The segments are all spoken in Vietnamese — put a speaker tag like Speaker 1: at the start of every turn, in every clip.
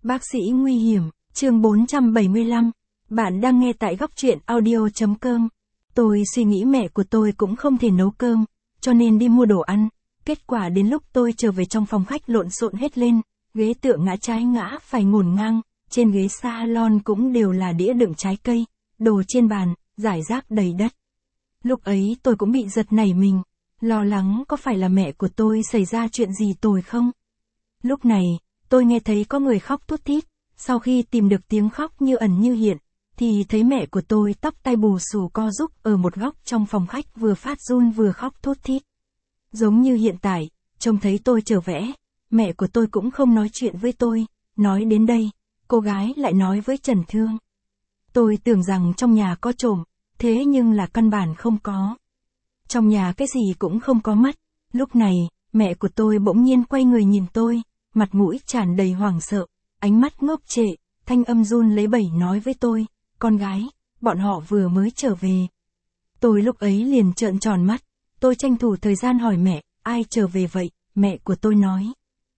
Speaker 1: Bác sĩ nguy hiểm, chương 475. Bạn đang nghe tại góc truyện audio.com. Tôi suy nghĩ mẹ của tôi cũng không thể nấu cơm, cho nên đi mua đồ ăn. Kết quả đến lúc tôi trở về trong phòng khách lộn xộn hết lên, ghế tựa ngã trái ngã phải ngổn ngang, trên ghế salon cũng đều là đĩa đựng trái cây, đồ trên bàn, rải rác đầy đất. Lúc ấy tôi cũng bị giật nảy mình, lo lắng có phải là mẹ của tôi xảy ra chuyện gì tồi không? Lúc này, tôi nghe thấy có người khóc thút thít, sau khi tìm được tiếng khóc như ẩn như hiện, thì thấy mẹ của tôi tóc tai bù xù co rúm ở một góc trong phòng khách vừa phát run vừa khóc thút thít. Giống như hiện tại, trông thấy tôi trở vẽ, mẹ của tôi cũng không nói chuyện với tôi, nói đến đây, cô gái lại nói với Trần Thương. Tôi tưởng rằng trong nhà có trộm, thế nhưng là căn bản không có. Trong nhà cái gì cũng không có mất. Lúc này, mẹ của tôi bỗng nhiên quay người nhìn tôi, mặt mũi tràn đầy hoảng sợ, ánh mắt ngốc trệ, thanh âm run lấy bẩy nói với tôi, con gái, bọn họ vừa mới trở về. Tôi lúc ấy liền trợn tròn mắt, tôi tranh thủ thời gian hỏi mẹ, ai trở về vậy, mẹ của tôi nói.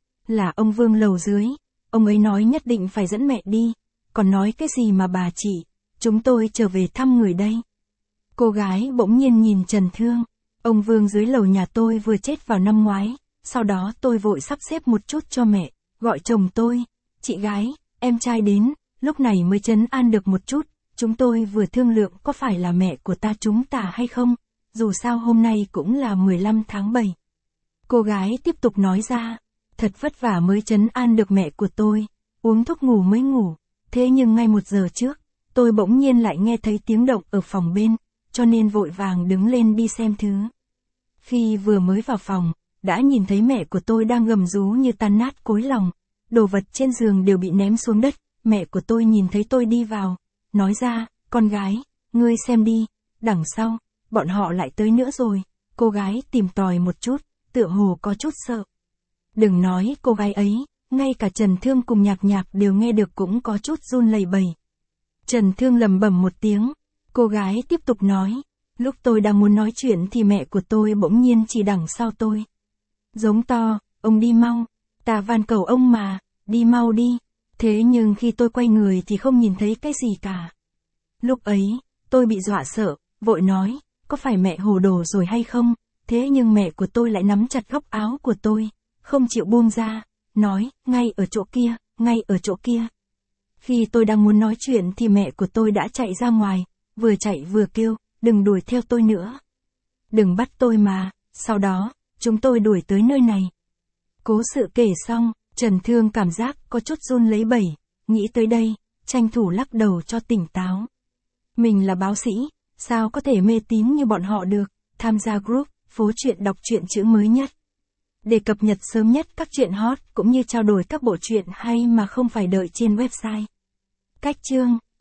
Speaker 1: Là ông Vương lầu dưới, ông ấy nói nhất định phải dẫn mẹ đi, còn nói cái gì mà bà chị, chúng tôi trở về thăm người đây. Cô gái bỗng nhiên nhìn Trần Thương, ông Vương dưới lầu nhà tôi vừa chết vào năm ngoái, sau đó tôi vội sắp xếp một chút cho mẹ, gọi chồng tôi, chị gái, em trai đến, lúc này mới trấn an được một chút, chúng tôi vừa thương lượng có phải là mẹ của chúng ta hay không, dù sao hôm nay cũng là 15 tháng 7. Cô gái tiếp tục nói ra, thật vất vả mới trấn an được mẹ của tôi, uống thuốc ngủ mới ngủ, thế nhưng ngay 1 giờ trước, tôi bỗng nhiên lại nghe thấy tiếng động ở phòng bên, cho nên vội vàng đứng lên đi xem thứ. Khi vừa mới vào phòng, đã nhìn thấy mẹ của tôi đang gầm rú như tan nát cối lòng, đồ vật trên giường đều bị ném xuống đất, mẹ của tôi nhìn thấy tôi đi vào, nói ra, con gái, ngươi xem đi, đằng sau, bọn họ lại tới nữa rồi, cô gái tìm tòi một chút, tựa hồ có chút sợ. Đừng nói cô gái ấy, ngay cả Trần Thương cùng Nhạc Nhạc đều nghe được cũng có chút run lẩy bẩy. Trần Thương lẩm bẩm một tiếng, cô gái tiếp tục nói, lúc tôi đang muốn nói chuyện thì mẹ của tôi bỗng nhiên chỉ đằng sau tôi. Giống to, ông đi mau, ta van cầu ông mà, đi mau đi. Thế nhưng khi tôi quay người thì không nhìn thấy cái gì cả. Lúc ấy, tôi bị dọa sợ, vội nói, có phải mẹ hồ đồ rồi hay không? Thế nhưng mẹ của tôi lại nắm chặt góc áo của tôi, không chịu buông ra, nói, ngay ở chỗ kia, ngay ở chỗ kia. Khi tôi đang muốn nói chuyện thì mẹ của tôi đã chạy ra ngoài, vừa chạy vừa kêu, đừng đuổi theo tôi nữa. Đừng bắt tôi mà, sau đó, chúng tôi đuổi tới nơi này. Cố sự kể xong, Trần Thương cảm giác có chút run lấy bẩy, nghĩ tới đây, tranh thủ lắc đầu cho tỉnh táo. Mình là báo sĩ, sao có thể mê tín như bọn họ được, tham gia group, phố truyện đọc truyện chữ mới nhất. Để cập nhật sớm nhất các truyện hot cũng như trao đổi các bộ truyện hay mà không phải đợi trên website. Cách chương